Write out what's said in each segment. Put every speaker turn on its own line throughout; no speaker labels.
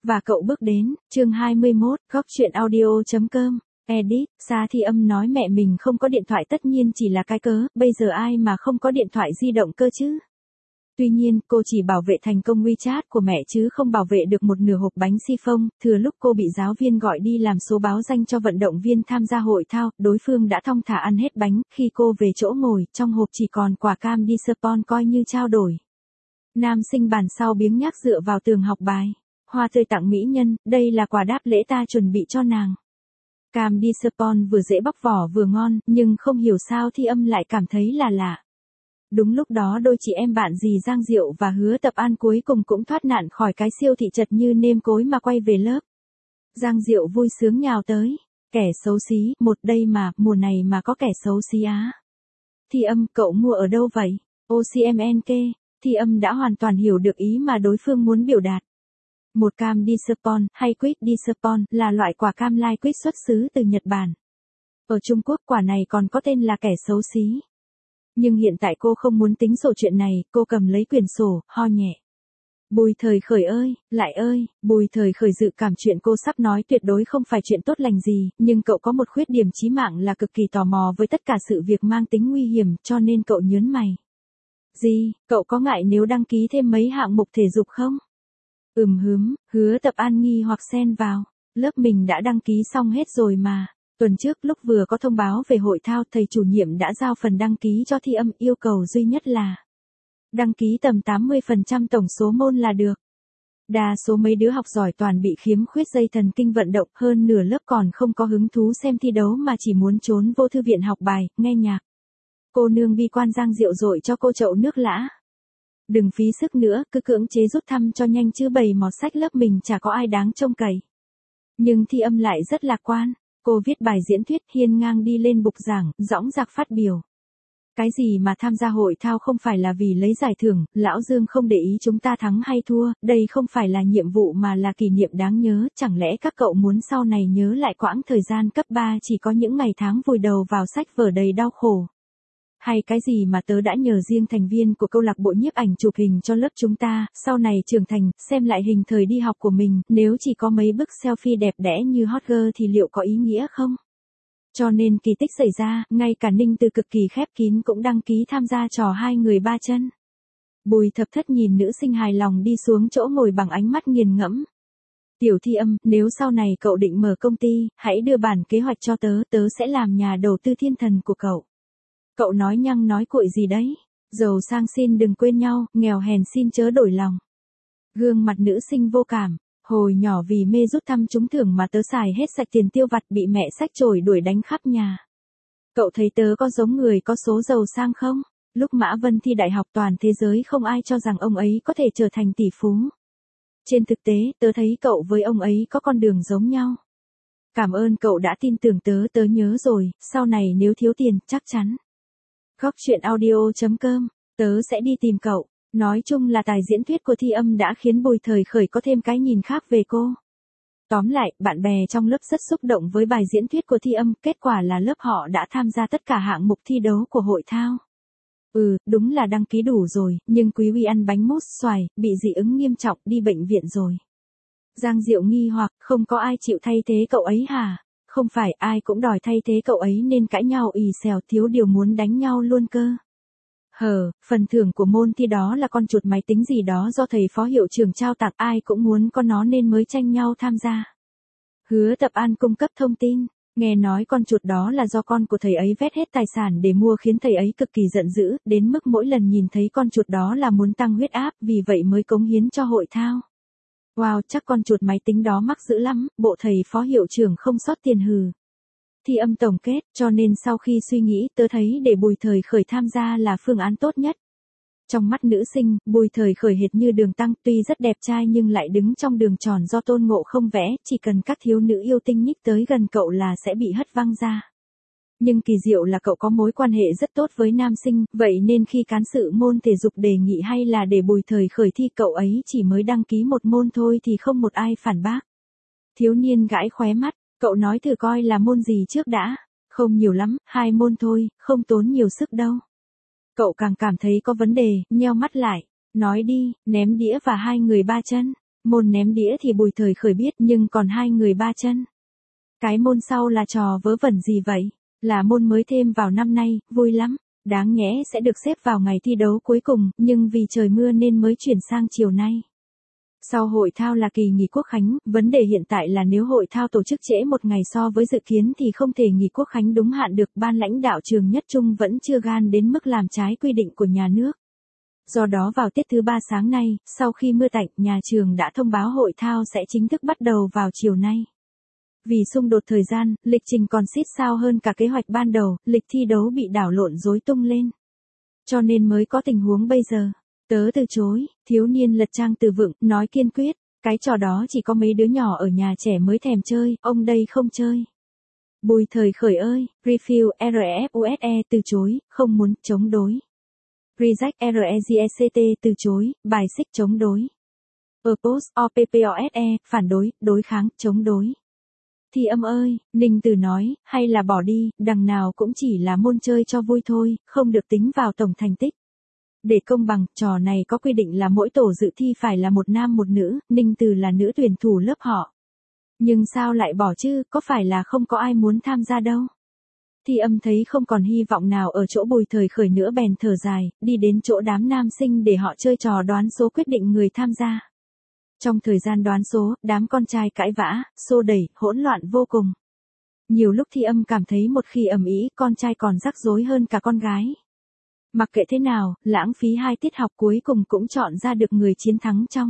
Và cậu bước đến, chương 21, góc truyện audio.com, edit, Sa Thi Âm nói mẹ mình không có điện thoại tất nhiên chỉ là cái cớ, bây giờ ai mà không có điện thoại di động cơ chứ. Tuy nhiên, cô chỉ bảo vệ thành công WeChat của mẹ chứ không bảo vệ được một nửa hộp bánh xi phông, thừa lúc cô bị giáo viên gọi đi làm số báo danh cho vận động viên tham gia hội thao, đối phương đã thong thả ăn hết bánh, khi cô về chỗ ngồi, trong hộp chỉ còn quả cam đi spon coi như trao đổi. Nam sinh bàn sau biếng nhác dựa vào tường học bài. Hoa tươi tặng mỹ nhân, đây là quà đáp lễ ta chuẩn bị cho nàng. Cam đi spon vừa dễ bóc vỏ vừa ngon, nhưng không hiểu sao Thi Âm lại cảm thấy là lạ. Đúng lúc đó đôi chị em bạn dì Giang Diệu và Hứa Tập An cuối cùng cũng thoát nạn khỏi cái siêu thị chật như nêm cối mà quay về lớp. Giang Diệu vui sướng nhào tới. Kẻ xấu xí, một đây mà, mùa này mà có kẻ xấu xí á. Thi Âm, cậu mua ở đâu vậy? OCMNK. Thi Âm đã hoàn toàn hiểu được ý mà đối phương muốn biểu đạt. Một cam đi spon, hay quýt đi spon, là loại quả cam lai quýt xuất xứ từ Nhật Bản. Ở Trung Quốc quả này còn có tên là kẻ xấu xí. Nhưng hiện tại cô không muốn tính sổ chuyện này, cô cầm lấy quyển sổ, ho nhẹ. Bùi Thời Khởi ơi, Bùi Thời Khởi dự cảm chuyện cô sắp nói tuyệt đối không phải chuyện tốt lành gì, nhưng cậu có một khuyết điểm chí mạng là cực kỳ tò mò với tất cả sự việc mang tính nguy hiểm, cho nên cậu nhớn mày. Gì, cậu có ngại nếu đăng ký thêm mấy hạng mục thể dục không? Hứa Tập An nghi hoặc xen vào. Lớp mình đã đăng ký xong hết rồi mà. Tuần trước lúc vừa có thông báo về hội thao, thầy chủ nhiệm đã giao phần đăng ký cho Thi Âm, yêu cầu duy nhất là đăng ký tầm 80% tổng số môn là được. Đa số mấy đứa học giỏi toàn bị khiếm khuyết dây thần kinh vận động, hơn nửa lớp còn không có hứng thú xem thi đấu mà chỉ muốn trốn vô thư viện học bài, nghe nhạc. Cô nương bi quan Giang Diệu dội cho cô chậu nước lã. Đừng phí sức nữa, cứ cưỡng chế rút thăm cho nhanh chứ bầy mọt sách lớp mình chả có ai đáng trông cậy. Nhưng Thi Âm lại rất lạc quan, cô viết bài diễn thuyết hiên ngang đi lên bục giảng, dõng dạc phát biểu. Cái gì mà tham gia hội thao không phải là vì lấy giải thưởng, lão Dương không để ý chúng ta thắng hay thua, đây không phải là nhiệm vụ mà là kỷ niệm đáng nhớ, chẳng lẽ các cậu muốn sau này nhớ lại quãng thời gian cấp 3 chỉ có những ngày tháng vùi đầu vào sách vở đầy đau khổ. Hay cái gì mà tớ đã nhờ riêng thành viên của câu lạc bộ nhiếp ảnh chụp hình cho lớp chúng ta, sau này trưởng thành, xem lại hình thời đi học của mình, nếu chỉ có mấy bức selfie đẹp đẽ như hot girl thì liệu có ý nghĩa không? Cho nên kỳ tích xảy ra, ngay cả Ninh Từ cực kỳ khép kín cũng đăng ký tham gia trò hai người ba chân. Bùi Thập Thất nhìn nữ sinh hài lòng đi xuống chỗ ngồi bằng ánh mắt nghiền ngẫm. Tiểu Thi Âm, nếu sau này cậu định mở công ty, hãy đưa bản kế hoạch cho tớ, tớ sẽ làm nhà đầu tư thiên thần của cậu. Cậu nói nhăng nói cuội gì đấy? Giàu sang xin đừng quên nhau, nghèo hèn xin chớ đổi lòng. Gương mặt nữ sinh vô cảm. Hồi nhỏ vì mê rút thăm trúng thưởng mà tớ xài hết sạch tiền tiêu vặt bị mẹ xách chổi đuổi đánh khắp nhà. Cậu thấy tớ có giống người có số giàu sang không? Lúc Mã Vân thi đại học toàn thế giới không ai cho rằng ông ấy có thể trở thành tỷ phú. Trên thực tế, tớ thấy cậu với ông ấy có con đường giống nhau. Cảm ơn cậu đã tin tưởng tớ, tớ nhớ rồi, sau này nếu thiếu tiền, chắc chắn. Góc truyện audio.com, tớ sẽ đi tìm cậu. Nói chung là tài diễn thuyết của Thi Âm đã khiến Bùi Thời Khởi có thêm cái nhìn khác về cô. Tóm lại, bạn bè trong lớp rất xúc động với bài diễn thuyết của Thi Âm, kết quả là lớp họ đã tham gia tất cả hạng mục thi đấu của hội thao. Đúng là đăng ký đủ rồi, nhưng Quý Huy ăn bánh mousse xoài, bị dị ứng nghiêm trọng, đi bệnh viện rồi. Giang Diệu nghi hoặc, không có ai chịu thay thế cậu ấy hả? Không phải, ai cũng đòi thay thế cậu ấy nên cãi nhau ì xèo, thiếu điều muốn đánh nhau luôn cơ. Phần thưởng của môn thi đó là con chuột máy tính gì đó do thầy phó hiệu trưởng trao tặng, ai cũng muốn có nó nên mới tranh nhau tham gia. Hứa Tập An cung cấp thông tin, nghe nói con chuột đó là do con của thầy ấy vét hết tài sản để mua khiến thầy ấy cực kỳ giận dữ, đến mức mỗi lần nhìn thấy con chuột đó là muốn tăng huyết áp, vì vậy mới cống hiến cho hội thao. Wow, chắc con chuột máy tính đó mắc dữ lắm, bộ thầy phó hiệu trưởng không sót tiền hừ. Thi Âm tổng kết, cho nên sau khi suy nghĩ tớ thấy để Bùi Thời Khởi tham gia là phương án tốt nhất. Trong mắt nữ sinh, Bùi Thời Khởi hệt như đường tăng, tuy rất đẹp trai nhưng lại đứng trong đường tròn do Tôn Ngộ Không vẽ, chỉ cần các thiếu nữ yêu tinh nhích tới gần cậu là sẽ bị hất văng ra. Nhưng kỳ diệu là cậu có mối quan hệ rất tốt với nam sinh, vậy nên khi cán sự môn thể dục đề nghị hay là để Bùi Thời Khởi thi, cậu ấy chỉ mới đăng ký một môn thôi thì không một ai phản bác. Thiếu niên gãi khóe mắt. Cậu nói thử coi là môn gì trước đã. Không nhiều lắm, 2 môn thôi, không tốn nhiều sức đâu. Cậu càng cảm thấy có vấn đề, nheo mắt lại. Nói đi, ném đĩa và 2 người 3 chân. Môn ném đĩa thì Bùi Thời Khởi biết, nhưng còn hai người ba chân. Cái môn sau là trò vớ vẩn gì vậy? Là môn mới thêm vào năm nay, vui lắm. Đáng nhẽ sẽ được xếp vào ngày thi đấu cuối cùng, nhưng vì trời mưa nên mới chuyển sang chiều nay. Sau hội thao là kỳ nghỉ Quốc khánh, vấn đề hiện tại là nếu hội thao tổ chức trễ một ngày so với dự kiến thì không thể nghỉ Quốc khánh đúng hạn được. Ban lãnh đạo trường Nhất Trung vẫn chưa gan đến mức làm trái quy định của nhà nước. Do đó vào tiết thứ 3 sáng nay, sau khi mưa tạnh, nhà trường đã thông báo hội thao sẽ chính thức bắt đầu vào chiều nay. Vì xung đột thời gian, lịch trình còn xít sao hơn cả kế hoạch ban đầu, lịch thi đấu bị đảo lộn rối tung lên. Cho nên mới có tình huống bây giờ. Tớ từ chối, thiếu niên lật trang từ vựng, nói kiên quyết, cái trò đó chỉ có mấy đứa nhỏ ở nhà trẻ mới thèm chơi, ông đây không chơi. Bùi Thời Khởi ơi, Refill REFUSE từ chối, không muốn, chống đối. Reject REGECT từ chối, bài xích chống đối. Oppose OPPOSE, phản đối, đối kháng, chống đối. Thi Âm ơi, Ninh Tử nói, hay là bỏ đi, đằng nào cũng chỉ là môn chơi cho vui thôi, không được tính vào tổng thành tích. Để công bằng, trò này có quy định là mỗi tổ dự thi phải là một nam một nữ, Ninh Tử là nữ tuyển thủ lớp họ. Nhưng sao lại bỏ chứ, có phải là không có ai muốn tham gia đâu. Thi Âm thấy không còn hy vọng nào ở chỗ Bùi Thời Khởi nữa bèn thở dài, đi đến chỗ đám nam sinh để họ chơi trò đoán số quyết định người tham gia. Trong thời gian đoán số, đám con trai cãi vã, xô đẩy, hỗn loạn vô cùng. Nhiều lúc Thi Âm cảm thấy một khi ầm ĩ, con trai còn rắc rối hơn cả con gái. Mặc kệ thế nào, lãng phí 2 tiết học cuối cùng cũng chọn ra được người chiến thắng trong.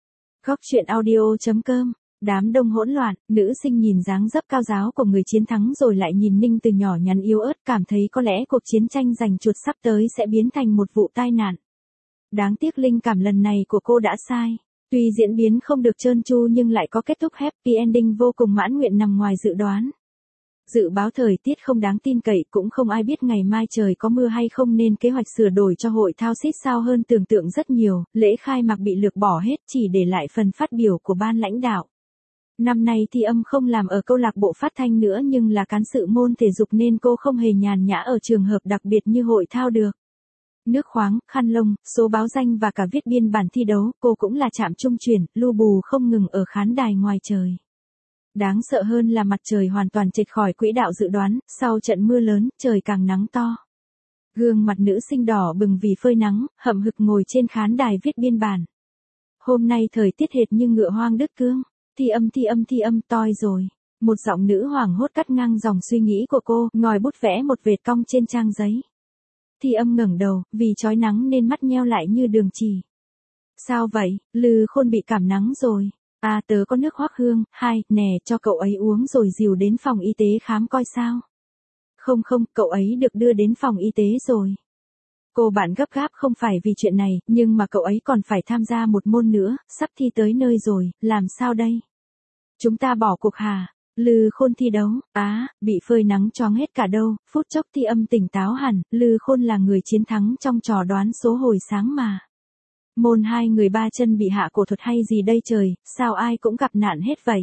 Góc truyện audio.com. Đám đông hỗn loạn, nữ sinh nhìn dáng dấp cao giáo của người chiến thắng rồi lại nhìn Ninh Từ nhỏ nhắn yếu ớt, cảm thấy có lẽ cuộc chiến tranh giành chuột sắp tới sẽ biến thành một vụ tai nạn. Đáng tiếc linh cảm lần này của cô đã sai. Tuy diễn biến không được trơn tru nhưng lại có kết thúc happy ending vô cùng mãn nguyện nằm ngoài dự đoán. Dự báo thời tiết không đáng tin cậy, cũng không ai biết ngày mai trời có mưa hay không nên kế hoạch sửa đổi cho hội thao xít sao hơn tưởng tượng rất nhiều, lễ khai mạc bị lược bỏ hết chỉ để lại phần phát biểu của ban lãnh đạo. Năm nay Thi Âm không làm ở câu lạc bộ phát thanh nữa nhưng là cán sự môn thể dục nên cô không hề nhàn nhã ở trường hợp đặc biệt như hội thao được. Nước khoáng, khăn lông, số báo danh và cả viết biên bản thi đấu, cô cũng là trạm trung chuyển, lu bù không ngừng ở khán đài ngoài trời. Đáng sợ hơn là mặt trời hoàn toàn chệch khỏi quỹ đạo dự đoán, sau trận mưa lớn, trời càng nắng to. Gương mặt nữ sinh đỏ bừng vì phơi nắng, hậm hực ngồi trên khán đài viết biên bản. Hôm nay thời tiết hệt như ngựa hoang đứt cương. Thi âm, toi rồi. Một giọng nữ hoảng hốt cắt ngang dòng suy nghĩ của cô, ngòi bút vẽ một vệt cong trên trang giấy. Thi Âm ngẩng đầu, vì chói nắng nên mắt nheo lại như đường chỉ. Sao vậy, Lư Khôn bị cảm nắng rồi. À tớ có nước hoắc hương, nè, cho cậu ấy uống rồi dìu đến phòng y tế khám coi sao. Không, cậu ấy được đưa đến phòng y tế rồi. Cô bạn gấp gáp không phải vì chuyện này, nhưng mà cậu ấy còn phải tham gia một môn nữa, sắp thi tới nơi rồi, làm sao đây? Chúng ta bỏ cuộc hả? Lư Khôn thi đấu, bị phơi nắng choáng hết cả đâu, phút chốc Thi Âm tỉnh táo hẳn, Lư Khôn là người chiến thắng trong trò đoán số hồi sáng mà. Môn 2 người ba chân bị hạ cổ thuật hay gì đây trời, sao ai cũng gặp nạn hết vậy?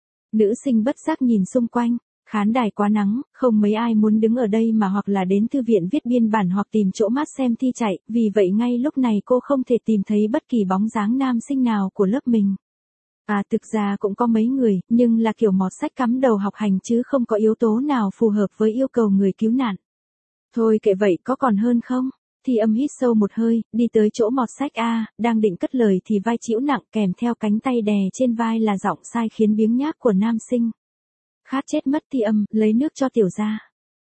Nữ sinh bất giác nhìn xung quanh, khán đài quá nắng, không mấy ai muốn đứng ở đây mà hoặc là đến thư viện viết biên bản hoặc tìm chỗ mát xem thi chạy, vì vậy ngay lúc này cô không thể tìm thấy bất kỳ bóng dáng nam sinh nào của lớp mình. Thực ra cũng có mấy người, nhưng là kiểu mọt sách cắm đầu học hành chứ không có yếu tố nào phù hợp với yêu cầu người cứu nạn. Thôi kệ vậy có còn hơn không? Thi Âm hít sâu một hơi, đi tới chỗ mọt sách đang định cất lời thì vai chịu nặng kèm theo cánh tay đè trên vai là giọng sai khiến biếng nhác của nam sinh. Khát chết mất Thi Âm, lấy nước cho tiểu gia.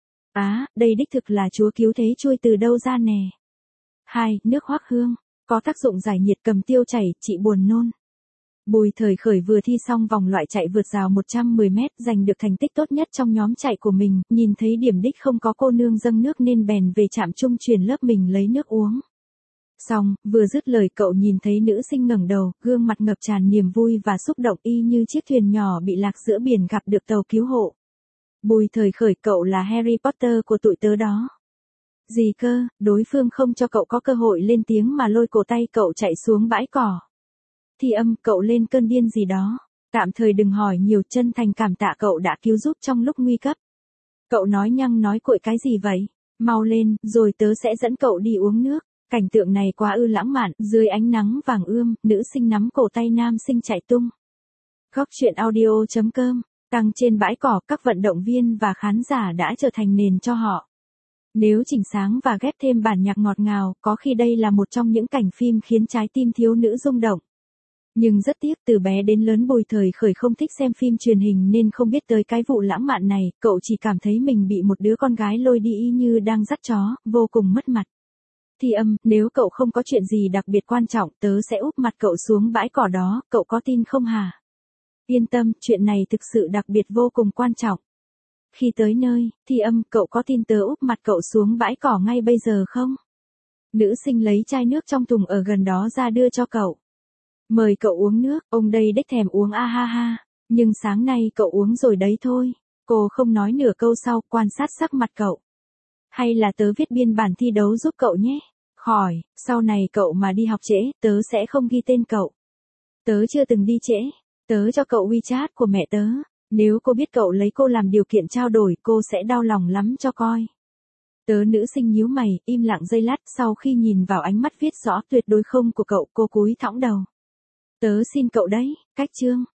Đây đích thực là chúa cứu thế chui từ đâu ra nè. Nước hoắc hương, có tác dụng giải nhiệt cầm tiêu chảy, trị buồn nôn. Bùi Thời Khởi vừa thi xong vòng loại chạy vượt rào 110 mét, giành được thành tích tốt nhất trong nhóm chạy của mình, nhìn thấy điểm đích không có cô nương dâng nước nên bèn về trạm trung chuyển lớp mình lấy nước uống. Xong, vừa dứt lời cậu nhìn thấy nữ sinh ngẩng đầu, gương mặt ngập tràn niềm vui và xúc động y như chiếc thuyền nhỏ bị lạc giữa biển gặp được tàu cứu hộ. Bùi Thời Khởi, cậu là Harry Potter của tụi tớ đó. Gì cơ, đối phương không cho cậu có cơ hội lên tiếng mà lôi cổ tay cậu chạy xuống bãi cỏ. Thi Âm, cậu lên cơn điên gì đó. Tạm thời đừng hỏi nhiều, chân thành cảm tạ cậu đã cứu giúp trong lúc nguy cấp. Cậu nói nhăng nói cuội cái gì vậy? Mau lên, rồi tớ sẽ dẫn cậu đi uống nước. Cảnh tượng này quá ư lãng mạn, dưới ánh nắng vàng ươm, nữ sinh nắm cổ tay nam sinh chạy tung. Góc truyện audio.com, căng trên bãi cỏ, các vận động viên và khán giả đã trở thành nền cho họ. Nếu chỉnh sáng và ghép thêm bản nhạc ngọt ngào, có khi đây là một trong những cảnh phim khiến trái tim thiếu nữ rung động. Nhưng rất tiếc, từ bé đến lớn Bùi Thời Khởi không thích xem phim truyền hình nên không biết tới cái vụ lãng mạn này, cậu chỉ cảm thấy mình bị một đứa con gái lôi đi y như đang dắt chó, vô cùng mất mặt. Thi Âm, nếu cậu không có chuyện gì đặc biệt quan trọng, tớ sẽ úp mặt cậu xuống bãi cỏ đó, cậu có tin không hả? Yên tâm, chuyện này thực sự đặc biệt vô cùng quan trọng. Khi tới nơi, Thi Âm, cậu có tin tớ úp mặt cậu xuống bãi cỏ ngay bây giờ không? Nữ sinh lấy chai nước trong thùng ở gần đó ra đưa cho cậu. Mời cậu uống nước, ông đây đếch thèm uống a ha ha, nhưng sáng nay cậu uống rồi đấy thôi. Cô không nói nửa câu sau, quan sát sắc mặt cậu. Hay là tớ viết biên bản thi đấu giúp cậu nhé? Khỏi, sau này cậu mà đi học trễ, tớ sẽ không ghi tên cậu. Tớ chưa từng đi trễ, tớ cho cậu WeChat của mẹ tớ. Nếu cô biết cậu lấy cô làm điều kiện trao đổi, cô sẽ đau lòng lắm cho coi. Tớ nữ sinh nhíu mày, im lặng giây lát, sau khi nhìn vào ánh mắt viết rõ tuyệt đối không của cậu, cô cúi thõng đầu. Tớ xin cậu đấy, cách chương.